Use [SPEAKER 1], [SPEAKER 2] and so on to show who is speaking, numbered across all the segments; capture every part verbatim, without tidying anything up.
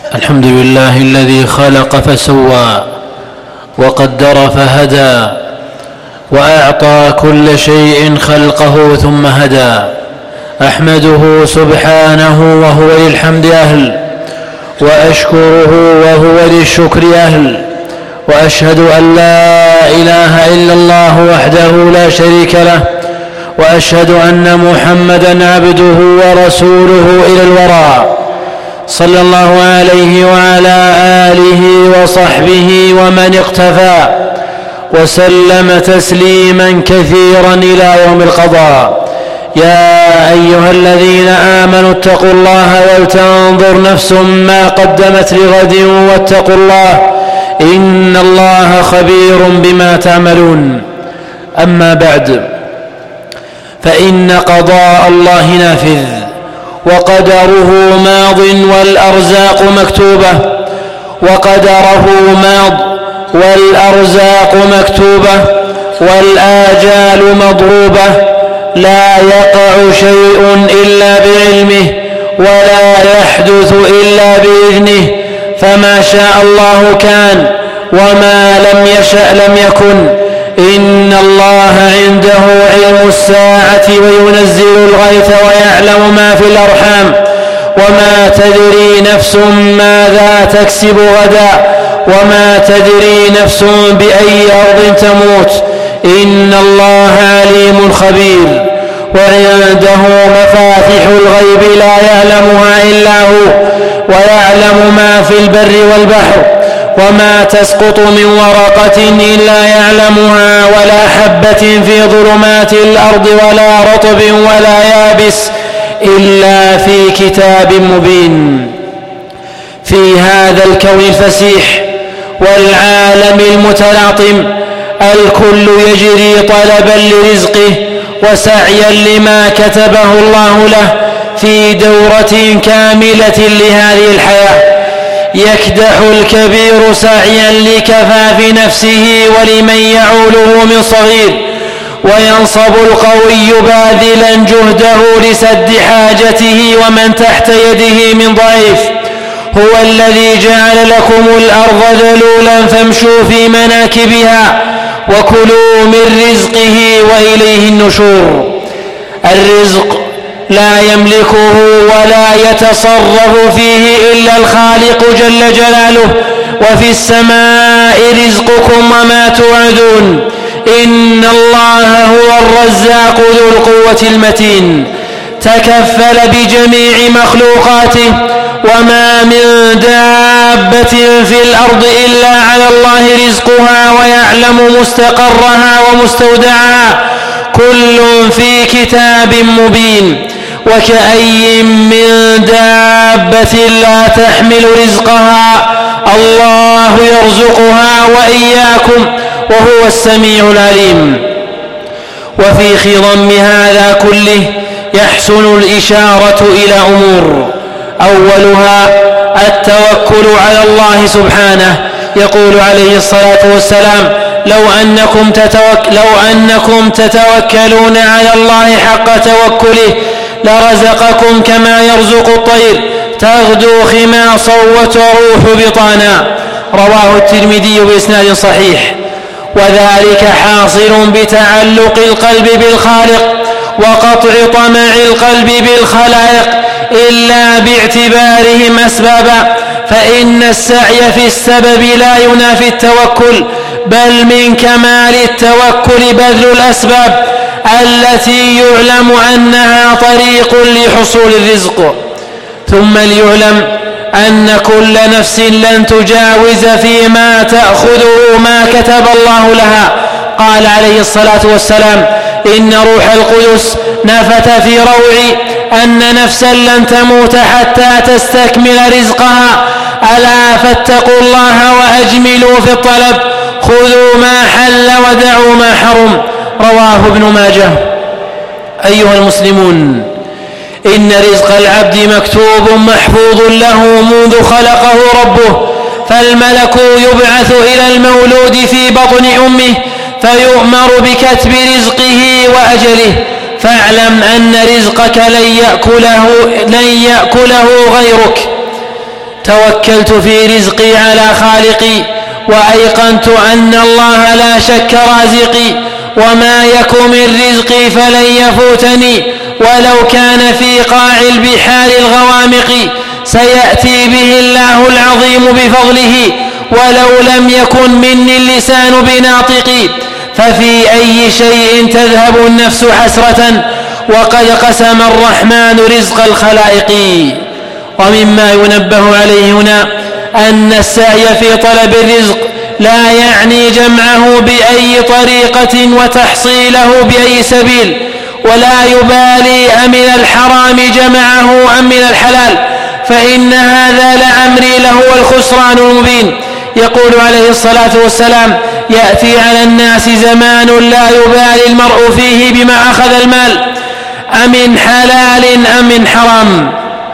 [SPEAKER 1] الحمد لله الذي خلق فسوى وقدر فهدى وأعطى كل شيء خلقه ثم هدى. أحمده سبحانه وهو للحمد أهل، وأشكره وهو للشكر أهل، وأشهد أن لا إله إلا الله وحده لا شريك له، وأشهد أن محمدًا عبده ورسوله إلى الورى، صلى الله عليه وعلى آله وصحبه ومن اقتفى وسلم تسليما كثيرا إلى يوم القضاء. يا أيها الذين آمنوا اتقوا الله ولتنظر نفس ما قدمت لغد واتقوا الله إن الله خبير بما تعملون. أما بعد، فإن قضاء الله نافذ وقدره ماض والأرزاق مكتوبة وقدره ماض والأرزاق مكتوبة والآجال مضروبة، لا يقع شيء إلا بعلمه ولا يحدث إلا بإذنه، فما شاء الله كان وما لم يشأ لم يكن. إن الله عنده علم الساعة وينزل الغيث ويعلم ما في الأرحام، وما تدري نفس ماذا تكسب غدا، وما تدري نفس بأي أرض تموت. إن الله عليم خبير، وعنده مفاتح الغيب لا يعلمها إلا هو، ويعلم ما في البر والبحر، وما تسقط من ورقة إلا يعلمها، ولا حبة في ظلمات الأرض ولا رطب ولا يابس إلا في كتاب مبين. في هذا الكون الفسيح والعالم المتلاطم الكل يجري طلبا لرزقه وسعيا لما كتبه الله له في دورة كاملة لهذه الحياة. يكدح الكبير سعيا لكفاف نفسه ولمن يعوله من صغير، وينصب القوي باذلا جهده لسد حاجته ومن تحت يده من ضعيف. هو الذي جعل لكم الأرض ذلولا فامشوا في مناكبها وكلوا من رزقه وإليه النشور. الرزق لا يملكه ولا يتصرف فيه إلا الخالق جل جلاله، وفي السماء رزقكم وما توعدون. إن الله هو الرزاق ذو القوة المتين، تكفل بجميع مخلوقاته، وما من دابة في الأرض إلا على الله رزقها ويعلم مستقرها ومستودعها، كل في كتاب مبين. وكأي من دابة لا تحمل رزقها الله يرزقها وإياكم وهو السميع العليم. وفي خضم هذا كله يحسن الإشارة إلى أمور، أولها التوكل على الله سبحانه. يقول عليه الصلاة والسلام: لو أنكم, تتوك لو أنكم تتوكلون على الله حق توكله لرزقكم كما يرزق الطير تغدو خماصا وتروح بطانا. رواه الترمذي بإسناد صحيح. وذلك حاصل بتعلق القلب بالخالق وقطع طمع القلب بالخلائق إلا باعتبارهم أسبابا، فإن السعي في السبب لا ينافي التوكل، بل من كمال التوكل بذل الأسباب التي يعلم أنها طريق لحصول الرزق. ثم ليعلم أن كل نفس لن تجاوز فيما تأخذه ما كتب الله لها. قال عليه الصلاة والسلام: إن روح القدس نفث في روعي أن نفسا لن تموت حتى تستكمل رزقها، ألا فاتقوا الله وأجملوا في الطلب، خذوا ما حل ودعوا ما حرم. رواه ابن ماجه. أيها المسلمون، إن رزق العبد مكتوب محفوظ له منذ خلقه ربه، فالملك يبعث إلى المولود في بطن أمه فيؤمر بكتب رزقه وأجله. فاعلم أن رزقك لن يأكله, لن يأكله غيرك. توكلت في رزقي على خالقي، وأيقنت أن الله لا شك رازقي، وما يك من رزقي فلن يفوتني ولو كان في قاع البحار الغوامق. سيأتي به الله العظيم بفضله ولو لم يكن مني اللسان بناطقي. ففي أي شيء تذهب النفس حسرة وقد قسم الرحمن رزق الخلائق. ومما ينبه عليه هنا أن السعي في طلب الرزق لا يعني جمعه بأي طريقة وتحصيله بأي سبيل، ولا يبالي أمن الحرام جمعه أم من الحلال، فإن هذا لعمري لهو الخسران المبين. يقول عليه الصلاة والسلام: يأتي على الناس زمان لا يبالي المرء فيه بما أخذ المال أمن حلال أم من حرام.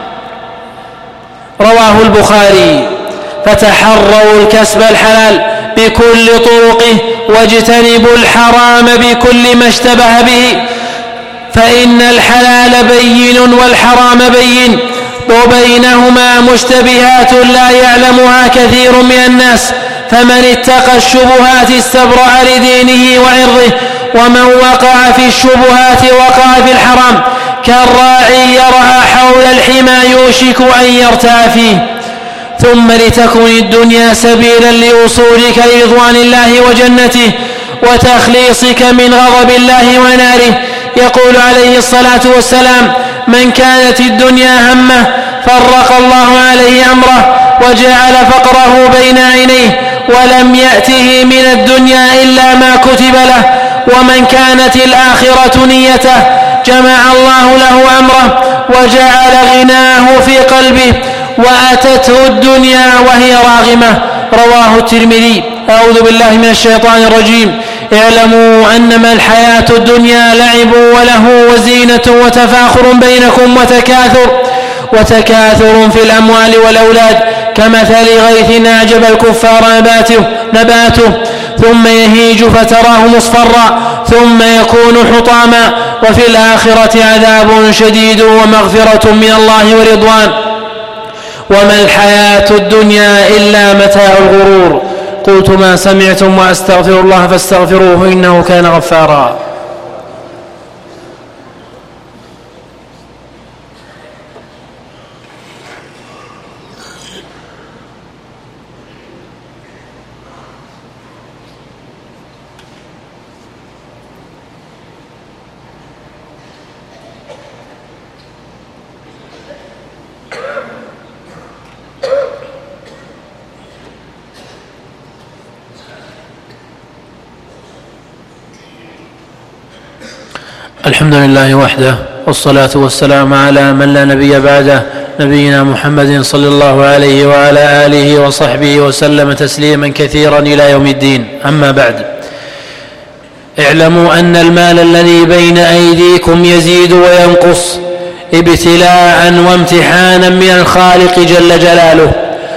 [SPEAKER 1] رواه البخاري. فتحروا الكسب الحلال بكل طرقه واجتنبوا الحرام بكل ما اشتبه به، فإن الحلال بين والحرام بين، وبينهما مشتبهات لا يعلمها كثير من الناس، فمن اتقى الشبهات استبرأ لدينه وعرضه، ومن وقع في الشبهات وقع في الحرام كالراعي يرعى حول الحمى يوشك أن يرتع فيه. ثم لتكن الدنيا سبيلا لوصولك لرضوان الله وجنته وتخليصك من غضب الله وناره. يقول عليه الصلاة والسلام: من كانت الدنيا همه فرق الله عليه أمره وجعل فقره بين عينيه ولم يأته من الدنيا إلا ما كتب له، ومن كانت الآخرة نيته جمع الله له أمره وجعل غناه في قلبه وأتته الدنيا وهي راغمة. رواه الترمذي. أعوذ بالله من الشيطان الرجيم. اعلموا أنما الحياة الدنيا لعب وله وزينة وتفاخر بينكم وتكاثر وتكاثر في الأموال والأولاد كمثل غيث أعجب الكفار نباته, نباته ثم يهيج فتراه مصفرا ثم يكون حطاما، وفي الآخرة عذاب شديد ومغفرة من الله ورضوان، وما الحياة الدنيا إلا متاع الغرور. قلت ما سمعتم وأستغفر الله فاستغفروه إنه كان غفارا. الحمد لله وحده، والصلاة والسلام على من لا نبي بعده، نبينا محمد صلى الله عليه وعلى آله وصحبه وسلم تسليما كثيرا إلى يوم الدين. أما بعد، اعلموا أن المال الذي بين أيديكم يزيد وينقص ابتلاء وامتحانا من الخالق جل جلاله،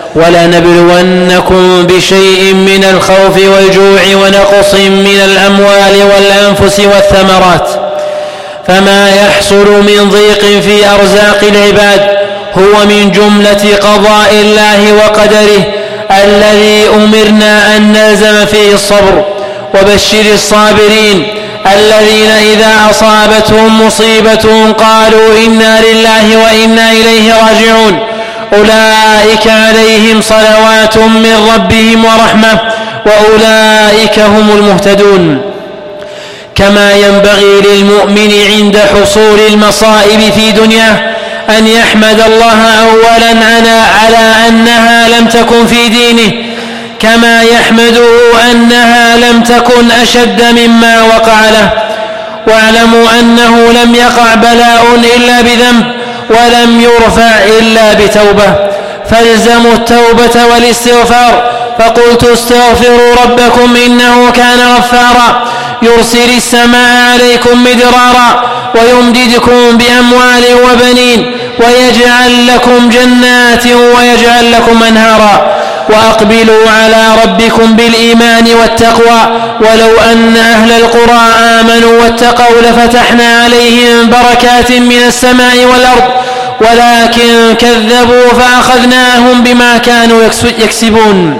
[SPEAKER 1] ولنبلونكم بشيء من الخوف والجوع ونقص من الأموال والأنفس والثمرات. فما يحصل من ضيق في أرزاق العباد هو من جملة قضاء الله وقدره الذي أمرنا أن نلزم فيه الصبر. وبشر الصابرين الذين إذا أصابتهم مصيبة قالوا إنا لله وإنا إليه راجعون، أولئك عليهم صلوات من ربهم ورحمة وأولئك هم المهتدون. كما ينبغي للمؤمن عند حصول المصائب في دنياه أن يحمد الله أولا على أنها لم تكن في دينه، كما يحمده أنها لم تكن أشد مما وقع له. واعلموا أنه لم يقع بلاء إلا بذنب ولم يرفع إلا بتوبة، فالزموا التوبة والاستغفار. فقلت استغفروا ربكم إنه كان غفارا يرسل السماء عليكم مدرارا ويمددكم بأموال وبنين ويجعل لكم جنات ويجعل لكم أنهارا. وأقبلوا على ربكم بالإيمان والتقوى، ولو أن أهل القرى آمنوا واتقوا لفتحنا عليهم بركات من السماء والأرض ولكن كذبوا فأخذناهم بما كانوا يكسبون.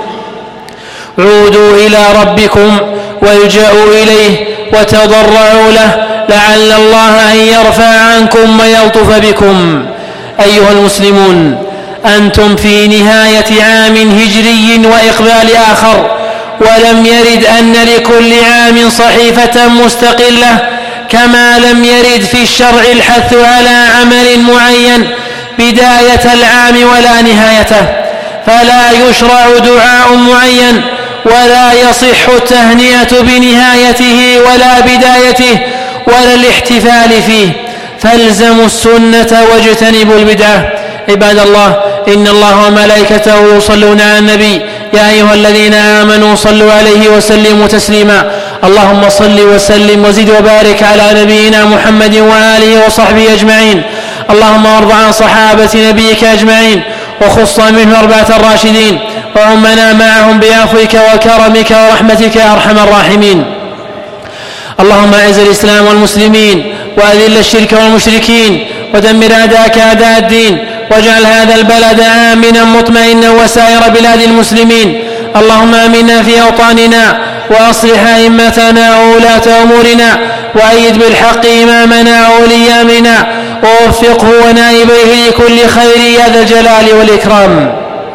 [SPEAKER 1] عودوا إلى ربكم والجأوا إليه وتضرعوا له لعل الله أن يرفع عنكم ويلطف بكم. أيها المسلمون، أنتم في نهاية عام هجري وإقبال آخر، ولم يرد أن لكل عام صحيفة مستقلة، كما لم يرد في الشرع الحث على عمل معين بداية العام ولا نهايته، فلا يشرع دعاء معين ولا يصح التهنئة بنهايته ولا بدايته ولا الاحتفال فيه، فالزموا السنة واجتنبوا البدعة. عباد الله، إن الله وملائكته يصلون على النبي، يا أيها الذين آمنوا صلوا عليه وسلموا تسليما. اللهم صل وسلم وزد وبارك على نبينا محمد وآله وصحبه أجمعين. اللهم وارض عن صحابة نبيك أجمعين، وخص منهم أربعة الراشدين، وأمنا معهم بعفوك وكرمك ورحمتك يا أرحم الراحمين. اللهم أعز الإسلام والمسلمين، وأذل الشرك والمشركين، ودمر أعداءك أعداء الدين، واجعل هذا البلد آمنا مطمئنا وسائر بلاد المسلمين. اللهم آمنا في أوطاننا، وأصلح أئمتنا وولاة أمورنا، وأيد بالحق إمامنا وولي أمرنا، ووفقه ونائبيه لكل خير يا ذا الجلال والإكرام.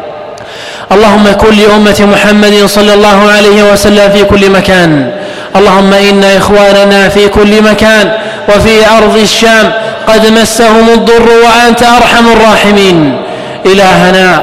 [SPEAKER 1] اللهم كن لأمة محمد صلى الله عليه وسلم في كل مكان. اللهم إن إخواننا في كل مكان وفي أرض الشام قد مسهم الضر وأنت أرحم الراحمين. إلهنا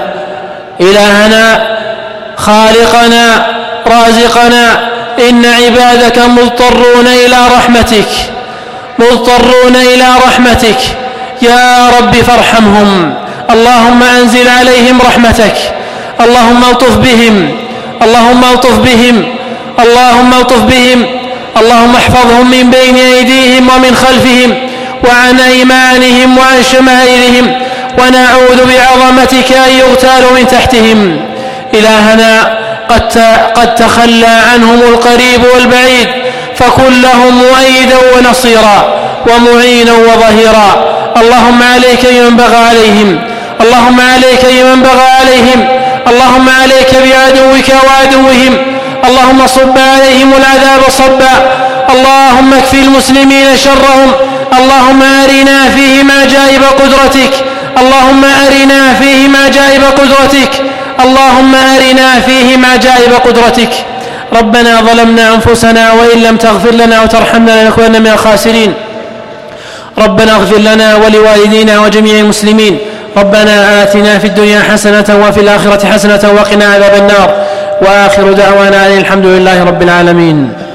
[SPEAKER 1] إلهنا خالقنا رازقنا، إن عبادك مضطرون إلى رحمتك مضطرون إلى رحمتك يا رب فارحمهم. اللهم أنزل عليهم رحمتك، اللهم الطف بهم اللهم الطف بهم اللهم الطف بهم اللهم احفظهم من بين أيديهم ومن خلفهم وعن أيمانهم وعن شمائلهم، ونعوذ بعظمتك أن يغتالوا من تحتهم. إلهنا قد قد تخلى عنهم القريب والبعيد، فكن لهم مؤيدا ونصيرا ومعينا وظهيرا. اللهم عليك بمن بغى عليهم اللهم عليك بمن بغى عليهم اللهم عليك بعدوك وعدوهم. اللهم صب عليهم العذاب صبا. اللهم اكفي المسلمين شرهم. اللهم أرنا فيهم عجائب قدرتك اللهم أرنا فيهم عجائب قدرتك اللهم أرنا فيهم عجائب قدرتك. ربنا ظلمنا أنفسنا، وإن لم تغفر لنا وترحمنا لنكونن من الخاسرين. ربنا اغفر لنا ولوالدينا وجميع المسلمين. ربنا آتنا في الدنيا حسنة وفي الآخرة حسنة وقنا عذاب النار. وآخر دعوانا أن الحمد لله رب العالمين.